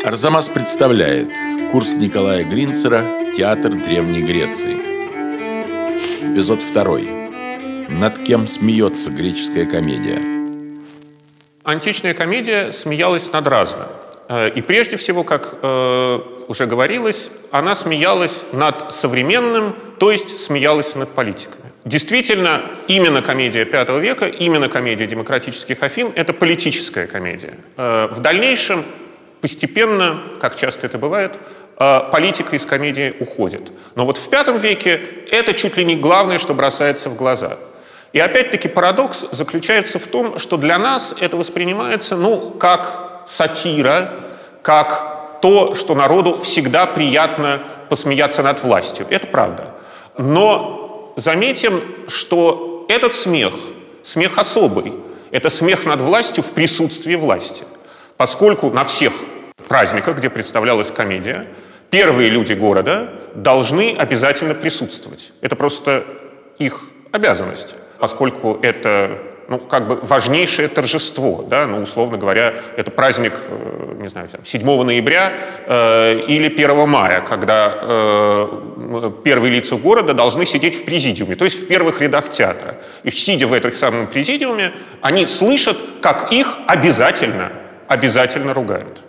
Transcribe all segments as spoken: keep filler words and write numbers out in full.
Арзамас представляет курс Николая Гринцера «Театр Древней Греции». Эпизод второй. Над кем смеется греческая комедия? Античная комедия смеялась над разным. И прежде всего, как э, уже говорилось, она смеялась над современным, то есть смеялась над политиками. Действительно, именно комедия пятого века, именно комедия демократических Афин — это политическая комедия. Э, в дальнейшем, постепенно, как часто это бывает, э, политика из комедии уходит. Но вот в пятом веке это чуть ли не главное, что бросается в глаза. И опять-таки парадокс заключается в том, что для нас это воспринимается, ну, как сатира, как то, что народу всегда приятно посмеяться над властью. Это правда. Но заметим, что этот смех, смех особый, это смех над властью в присутствии власти. Поскольку на всех праздниках, где представлялась комедия, первые люди города должны обязательно присутствовать. Это просто их обязанность. Поскольку это, ну, как бы важнейшее торжество, да, ну, условно говоря, это праздник, э, не знаю, седьмого ноября э, или первого мая, когда э, первые лица города должны сидеть в президиуме, то есть в первых рядах театра. И сидя в этом самом президиуме, они слышат, как их обязательно, обязательно ругают.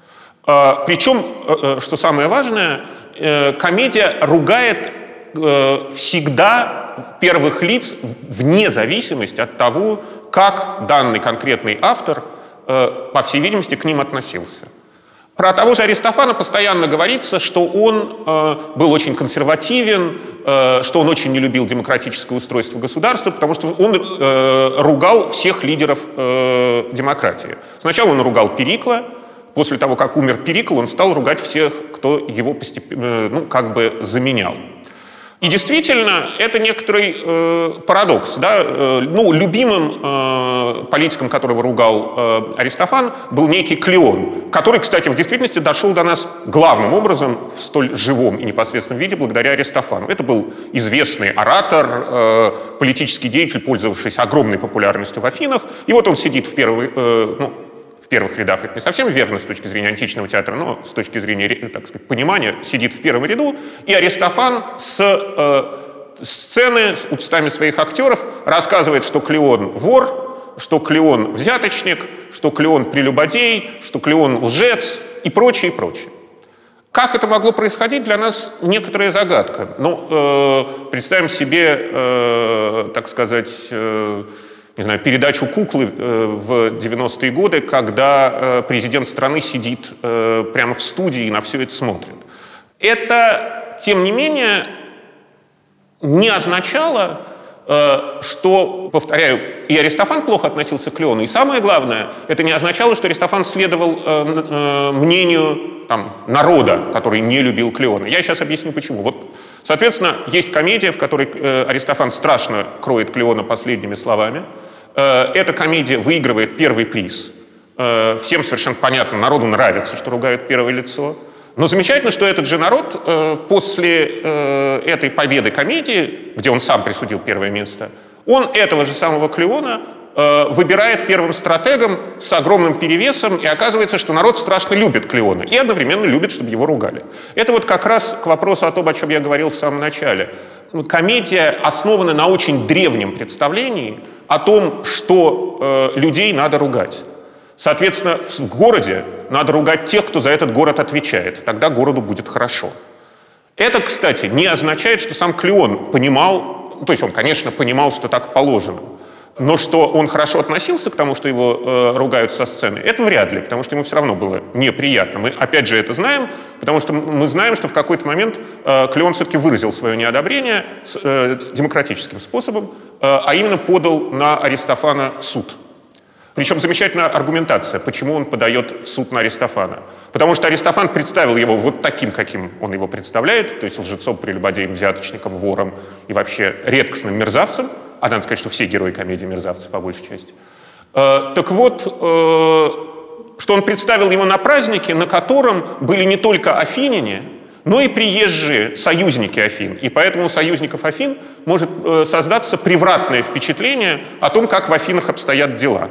Э, причем, э, что самое важное, э, комедия ругает э, всегда первых лиц вне зависимости от того, как данный конкретный автор, э, по всей видимости, к ним относился. Про того же Аристофана постоянно говорится, что он э, был очень консервативен, э, что он очень не любил демократическое устройство государства, потому что он э, ругал всех лидеров э, демократии. Сначала он ругал Перикла, после того, как умер Перикл, он стал ругать всех, кто его постепенно, ну, как бы заменял. И действительно, это некоторый э, парадокс. Да? Э, ну, любимым э, политиком, которого ругал э, Аристофан, был некий Клеон, который, кстати, в действительности дошел до нас главным образом в столь живом и непосредственном виде благодаря Аристофану. Это был известный оратор, э, политический деятель, пользовавшийся огромной популярностью в Афинах. И вот он сидит в первой... Э, ну, в первых рядах это не совсем верно с точки зрения античного театра, но с точки зрения, так сказать, понимания, сидит в первом ряду, и Аристофан с э, сцены, с устами своих актеров рассказывает, что Клеон вор, что Клеон взяточник, что Клеон прелюбодей, что Клеон лжец и прочее, и прочее. Как это могло происходить, для нас некоторая загадка. Ну, э, представим себе, э, так сказать... Э, не знаю, передачу «Куклы» в девяностые годы, когда президент страны сидит прямо в студии и на все это смотрит. Это, тем не менее, не означало, что, повторяю, и Аристофан плохо относился к Клеону, и самое главное, это не означало, что Аристофан следовал мнению там, народа, который не любил Клеона. Я сейчас объясню, почему. Вот, соответственно, есть комедия, в которой Аристофан страшно кроет Клеона последними словами. Эта комедия выигрывает первый приз. Всем совершенно понятно, народу нравится, что ругают первое лицо. Но замечательно, что этот же народ после этой победы комедии, где он сам присудил первое место, он этого же самого Клеона выбирает первым стратегом с огромным перевесом, и оказывается, что народ страшно любит Клеона и одновременно любит, чтобы его ругали. Это вот как раз к вопросу о том, о чем я говорил в самом начале. Комедия основана на очень древнем представлении о том, что э, людей надо ругать. Соответственно, в городе надо ругать тех, кто за этот город отвечает. Тогда городу будет хорошо. Это, кстати, не означает, что сам Клеон понимал, то есть он, конечно, понимал, что так положено, но что он хорошо относился к тому, что его э, ругают со сцены, это вряд ли, потому что ему все равно было неприятно. Мы, опять же, это знаем, потому что мы знаем, что в какой-то момент э, Клеон все-таки выразил свое неодобрение с, э, демократическим способом, э, а именно подал на Аристофана в суд. Причем замечательная аргументация, почему он подает в суд на Аристофана. Потому что Аристофан представил его вот таким, каким он его представляет, то есть лжецом, прелюбодеем, взяточником, вором и вообще редкостным мерзавцем. А надо сказать, что все герои комедии мерзавцы, по большей части. Э, так вот, э, что он представил его на празднике, на котором были не только афиняне, но и приезжие союзники Афин. И поэтому у союзников Афин может э, создаться превратное впечатление о том, как в Афинах обстоят дела.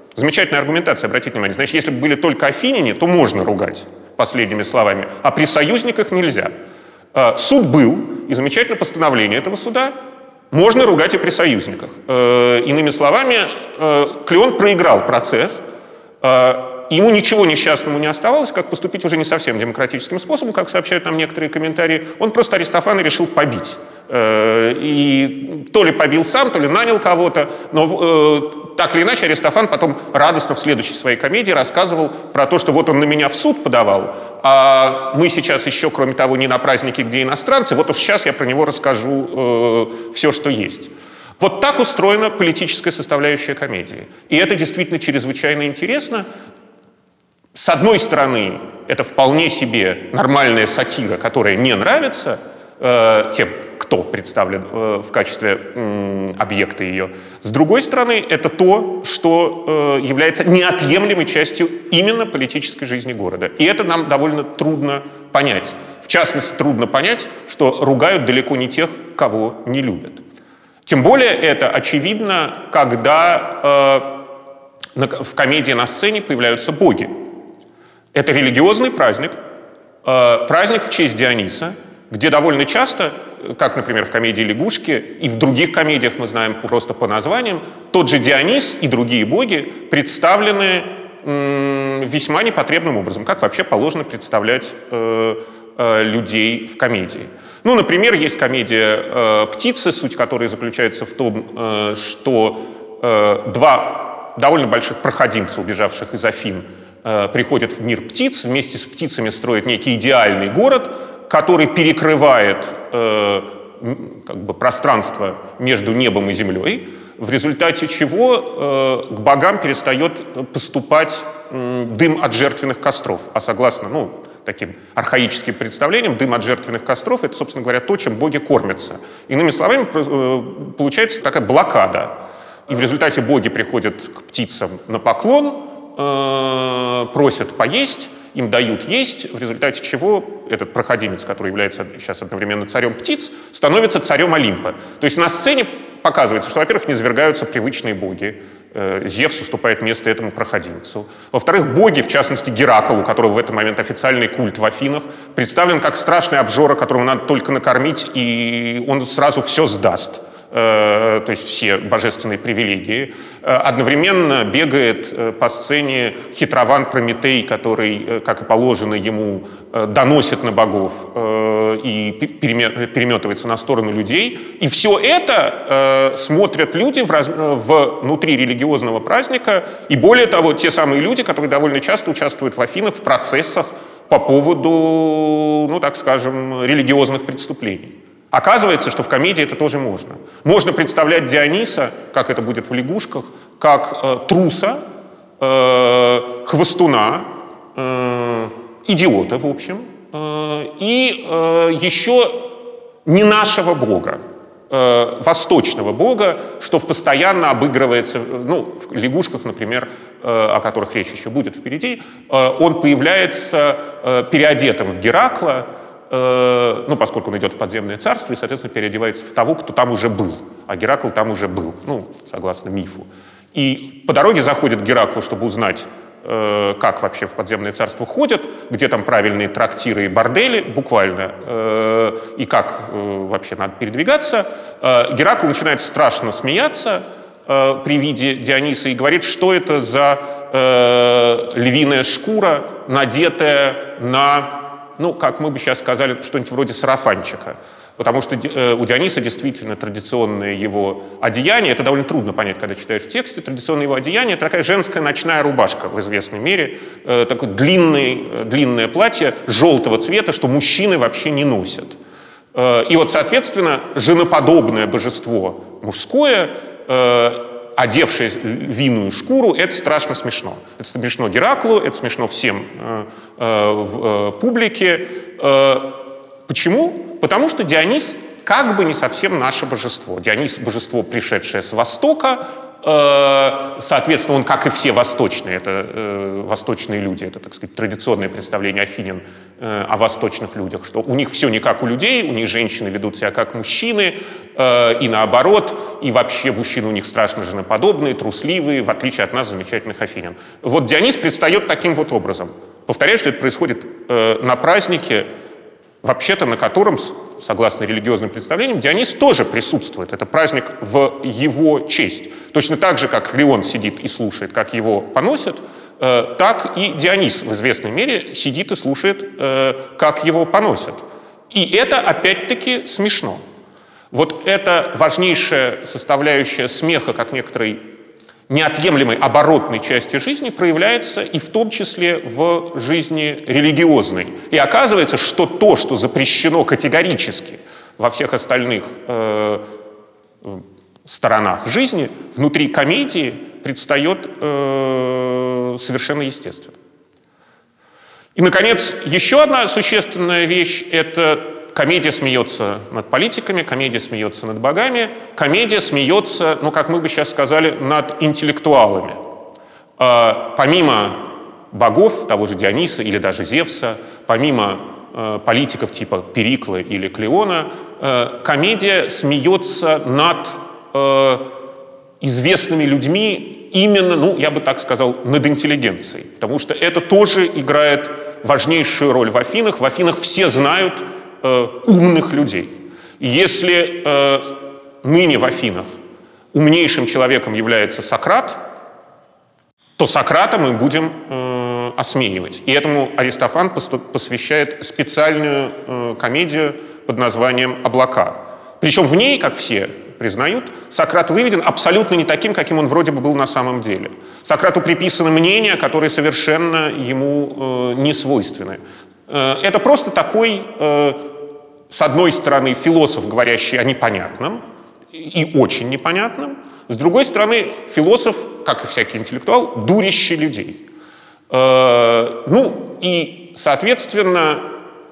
Замечательная аргументация, обратите внимание. Значит, если бы были только афиняне, то можно ругать последними словами, а при союзниках нельзя. Суд был, и замечательное постановление этого суда. Можно ругать и при союзниках. Иными словами, Клеон проиграл процесс. Ему ничего несчастному не оставалось, как поступить уже не совсем демократическим способом, как сообщают нам некоторые комментарии. Он просто Аристофана решил побить. И то ли побил сам, то ли нанял кого-то. Но так или иначе Аристофан потом радостно в следующей своей комедии рассказывал про то, что вот он на меня в суд подавал, а мы сейчас еще, кроме того, не на празднике, где иностранцы, вот уж сейчас я про него расскажу э, все, что есть. Вот так устроена политическая составляющая комедии. И это действительно чрезвычайно интересно. С одной стороны, это вполне себе нормальная сатира, которая не нравится э, тем, кто представлен э, в качестве э, объекта ее. С другой стороны, это то, что э, является неотъемлемой частью именно политической жизни города. И это нам довольно трудно понять. В частности, трудно понять, что ругают далеко не тех, кого не любят. Тем более это очевидно, когда э, в комедии на сцене появляются боги. Это религиозный праздник, э, праздник в честь Диониса, где довольно часто, как, например, в комедии «Лягушки», и в других комедиях мы знаем просто по названиям, тот же Дионис и другие боги представлены м, весьма непотребным образом, как вообще положено представлять э, э, людей в комедии. Ну, например, есть комедия э, «Птицы», суть которой заключается в том, э, что э, два довольно больших проходимца, убежавших из Афин, э, приходят в мир птиц, вместе с птицами строят некий идеальный город, который перекрывает э, как бы пространство между небом и землей, в результате чего э, к богам перестает поступать э, дым от жертвенных костров. А согласно, ну, таким архаическим представлениям, дым от жертвенных костров — это, собственно говоря, то, чем боги кормятся. Иными словами, получается такая блокада. И в результате боги приходят к птицам на поклон, э, просят поесть, им дают есть, в результате чего этот проходимец, который является сейчас одновременно царем птиц, становится царем Олимпа. То есть на сцене показывается, что, во-первых, низвергаются привычные боги. Зевс уступает место этому проходимцу. Во-вторых, боги, в частности Геракл, у которого в этот момент официальный культ в Афинах, представлен как страшный обжора, которого надо только накормить, и он сразу все сдаст. То есть все божественные привилегии. Одновременно бегает по сцене хитрован Прометей, который, как и положено ему, доносит на богов и переметывается на сторону людей. И все это смотрят люди внутри религиозного праздника, и более того, те самые люди, которые довольно часто участвуют в Афинах в процессах по поводу, ну так скажем, религиозных преступлений. Оказывается, что в комедии это тоже можно. Можно представлять Диониса, как это будет в «Лягушках», как э, труса, э, хвостуна, э, идиота, в общем, э, и э, еще не нашего бога, э, восточного бога, что постоянно обыгрывается, ну, в «Лягушках», например, э, о которых речь еще будет впереди, э, он появляется э, переодетым в Геракла, ну, поскольку он идет в подземное царство и, соответственно, переодевается в того, кто там уже был. А Геракл там уже был, ну, согласно мифу. И по дороге заходит к Гераклу, чтобы узнать, э, как вообще в подземное царство ходят, где там правильные трактиры и бордели, буквально, э, и как э, вообще надо передвигаться. Э, Геракл начинает страшно смеяться э, при виде Диониса и говорит, что это за э, львиная шкура, надетая на... Ну, как мы бы сейчас сказали, что-нибудь вроде сарафанчика. Потому что э, у Диониса действительно традиционное его одеяние, это довольно трудно понять, когда читаешь в тексте, традиционное его одеяние — это такая женская ночная рубашка в известной мере, э, такое длинный, э, длинное платье желтого цвета, что мужчины вообще не носят. Э, и вот, соответственно, женоподобное божество мужское, э, одевшее львиную шкуру, это страшно смешно. Это смешно Гераклу, это смешно всем э, э, в э, публике. Э, почему? Потому что Дионис как бы не совсем наше божество. Дионис — божество, пришедшее с Востока, Соответственно, он, как и все восточные, это э, восточные люди, это, так сказать, традиционное представление афинян э, о восточных людях, что у них все не как у людей, у них женщины ведут себя как мужчины, э, и наоборот, и вообще мужчины у них страшно женоподобные, трусливые, в отличие от нас, замечательных афинян. Вот Дионис предстает таким вот образом. Повторяю, что это происходит э, на празднике, вообще-то на котором, согласно религиозным представлениям, Дионис тоже присутствует. Это праздник в его честь. Точно так же, как Леон сидит и слушает, как его поносят, э, так и Дионис в известной мере сидит и слушает, э, как его поносят. И это, опять-таки, смешно. Вот эта важнейшая составляющая смеха, как некоторой неотъемлемой оборотной части жизни, проявляется и в том числе в жизни религиозной. И оказывается, что то, что запрещено категорически во всех остальных э, сторонах жизни, внутри комедии предстает э, совершенно естественно. И, наконец, еще одна существенная вещь — это комедия смеется над политиками, комедия смеется над богами, комедия смеется, ну, как мы бы сейчас сказали, над интеллектуалами. Э, помимо богов, того же Диониса или даже Зевса, помимо э, политиков типа Перикла или Клеона, э, комедия смеется над э, известными людьми именно, ну, я бы так сказал, над интеллигенцией. Потому что это тоже играет важнейшую роль в Афинах. В Афинах все знают э, умных людей. И если э, ныне в Афинах умнейшим человеком является Сократ, то Сократа мы будем э, осмеивать. И этому Аристофан посвящает специальную э, комедию под названием «Облака». Причем в ней, как все признают, Сократ выведен абсолютно не таким, каким он вроде бы был на самом деле. Сократу приписаны мнения, которые совершенно ему э, не свойственны. Э, это просто такой, э, с одной стороны, философ, говорящий о непонятном и очень непонятном, с другой стороны, философ, как и всякий интеллектуал, дурящий людей. Э, ну и, соответственно,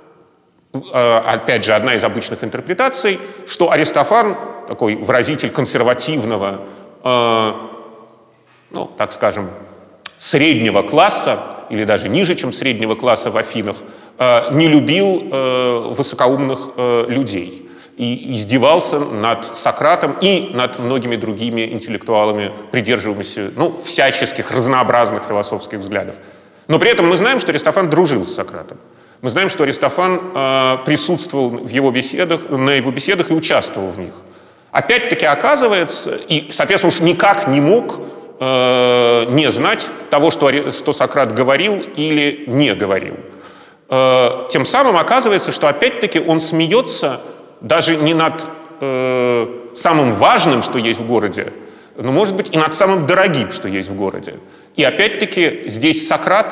э, опять же, одна из обычных интерпретаций, что Аристофан, такой выразитель консервативного, э, ну, так скажем, среднего класса, или даже ниже, чем среднего класса в Афинах, э, не любил э, высокоумных э, людей и издевался над Сократом и над многими другими интеллектуалами, придерживаемыся, ну, всяческих разнообразных философских взглядов. Но при этом мы знаем, что Аристофан дружил с Сократом. Мы знаем, что Аристофан э, присутствовал в его беседах, на его беседах и участвовал в них. Опять-таки оказывается, и, соответственно, уж никак не мог э, не знать того, что, что Сократ говорил или не говорил. Э, тем самым оказывается, что опять-таки он смеется даже не над э, самым важным, что есть в городе, но, может быть, и над самым дорогим, что есть в городе. И опять-таки здесь Сократ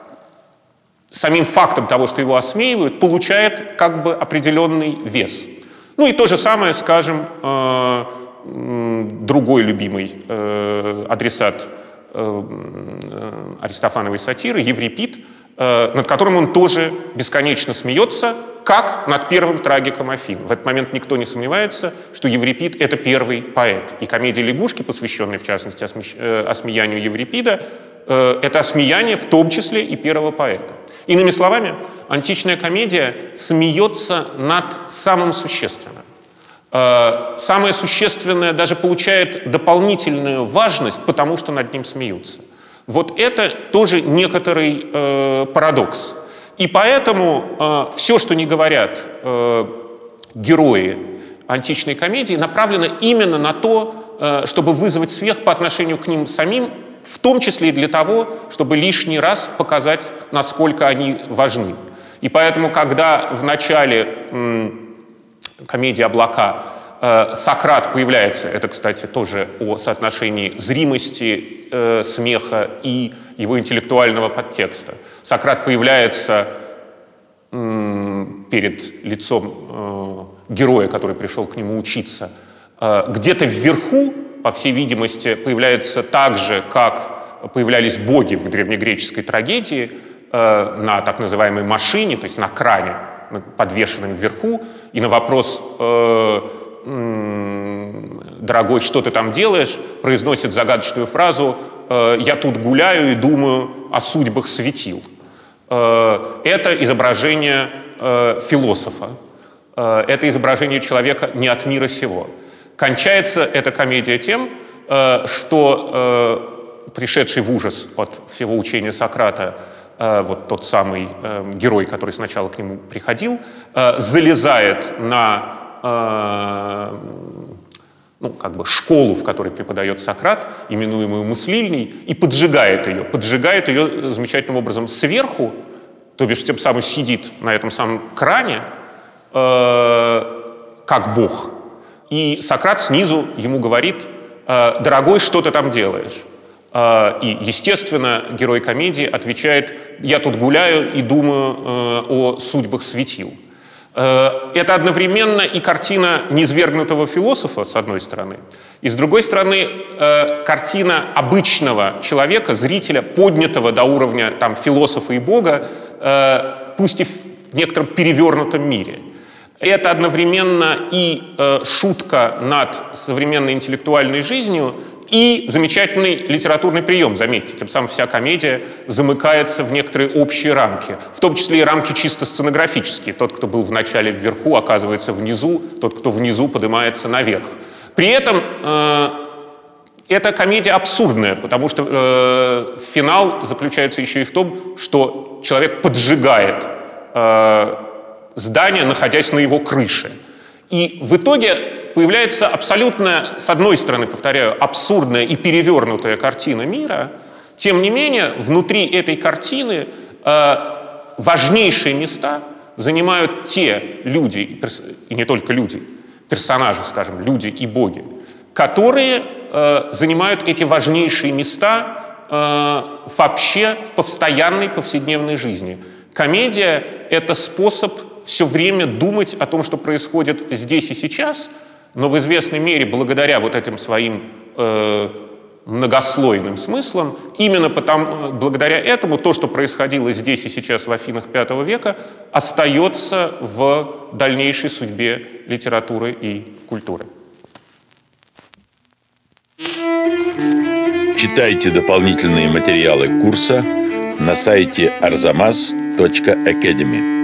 самим фактом того, что его осмеивают, получает как бы определенный вес. Ну и то же самое, скажем, э, другой любимый э, адресат э, Аристофановой сатиры, Еврипид, э, над которым он тоже бесконечно смеется, как над первым трагиком Афин. В этот момент никто не сомневается, что Еврипид — это первый поэт. И комедия «Лягушки», посвященная, в частности, осмещ... э, осмеянию Еврипида, э, это осмеяние в том числе и первого поэта. Иными словами, античная комедия смеется над самым существенным. Э, самое существенное даже получает дополнительную важность, потому что над ним смеются. Вот это тоже некоторый э, парадокс. И поэтому э, все, что не говорят э, герои античной комедии, направлено именно на то, э, чтобы вызвать смех по отношению к ним самим, в том числе и для того, чтобы лишний раз показать, насколько они важны. И поэтому, когда в начале м, комедии «Облака» э, Сократ появляется, это, кстати, тоже о соотношении зримости э, смеха и его интеллектуального подтекста. Сократ появляется м, перед лицом э, героя, который пришел к нему учиться, э, где-то вверху, по всей видимости, появляется так же, как появлялись боги в древнегреческой трагедии, э, на так называемой машине, то есть на кране, подвешенном вверху, и на вопрос э, «Дорогой, что ты там делаешь?» произносит загадочную фразу «Я тут гуляю и думаю о судьбах светил». Это изображение философа, это изображение человека не от мира сего. Кончается эта комедия тем, что пришедший в ужас от всего учения Сократа, вот тот самый герой, который сначала к нему приходил, залезает на ну, как бы школу, в которой преподает Сократ, именуемую Муслильней, и поджигает ее. Поджигает ее замечательным образом сверху, то бишь тем самым сидит на этом самом кране, э, как бог. И Сократ снизу ему говорит: «Дорогой, что ты там делаешь?» И, естественно, герой комедии отвечает: «Я тут гуляю и думаю о судьбах светил». Это одновременно и картина низвергнутого философа, с одной стороны, и, с другой стороны, картина обычного человека, зрителя, поднятого до уровня там, философа и бога, пусть и в некотором перевернутом мире. Это одновременно и шутка над современной интеллектуальной жизнью, и замечательный литературный прием, заметьте, тем самым вся комедия замыкается в некоторые общие рамки, в том числе и рамки чисто сценографические. Тот, кто был вначале вверху, оказывается внизу, тот, кто внизу, поднимается наверх. При этом э, эта комедия абсурдная, потому что э, финал заключается еще и в том, что человек поджигает э, здание, находясь на его крыше. И в итоге появляется абсолютно, с одной стороны, повторяю, абсурдная и перевернутая картина мира. Тем не менее, внутри этой картины э, важнейшие места занимают те люди, и не только люди, персонажи, скажем, люди и боги, которые э, занимают эти важнейшие места э, вообще в постоянной повседневной жизни. Комедия — это способ все время думать о том, что происходит здесь и сейчас, но в известной мере, благодаря вот этим своим э, многослойным смыслам, именно потому, благодаря этому то, что происходило здесь и сейчас в Афинах пятого века, остается в дальнейшей судьбе литературы и культуры. Читайте дополнительные материалы курса на сайте арзамас точка академи.